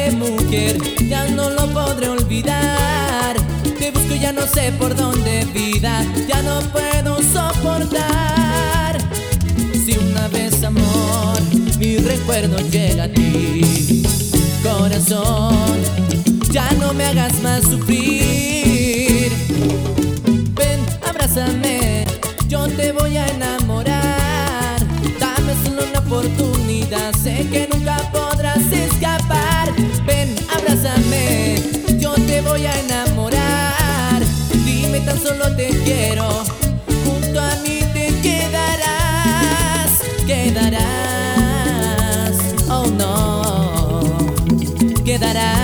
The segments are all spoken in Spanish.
de mujer, ya no lo podré olvidar. Te busco y ya no sé por dónde, vida, ya no puedo soportar. Si una vez, amor, mi recuerdo llega a ti, corazón, ya no me hagas más sufrir. Ven, abrázame, yo te voy a enamorar. Dame solo una oportunidad, sé que nunca podrás escapar. Ven, abrázame, yo te voy a enamorar. Dime, tan solo te quiero, junto a mí te quedarás, quedarás, oh no, quedarás.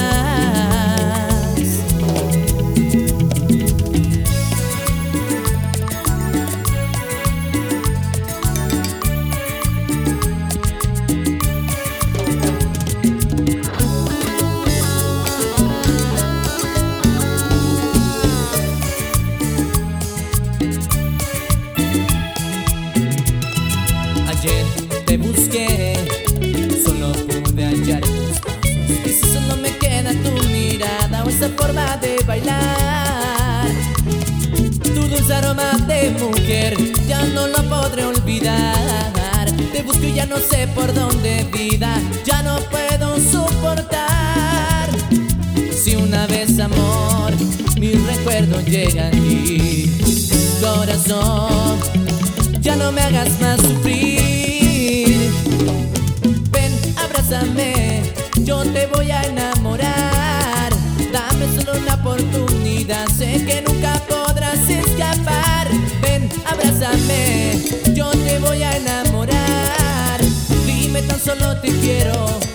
Ayer te busqué, solo pude hallar tus pasos, y si solo me queda tu mirada o esa forma de bailar, tu dulce aroma de mujer, ya no lo podré olvidar. Te busco y ya no sé por dónde, vida, ya no puedo soportar. Si una vez, amor, mi recuerdo llega a ti, corazón, ya no me hagas más sufrir. Ven, abrázame, yo te voy a enamorar. Dame solo una oportunidad, sé que nunca podrás escapar. Ven, abrázame, yo te voy a enamorar. Dime, tan solo te quiero,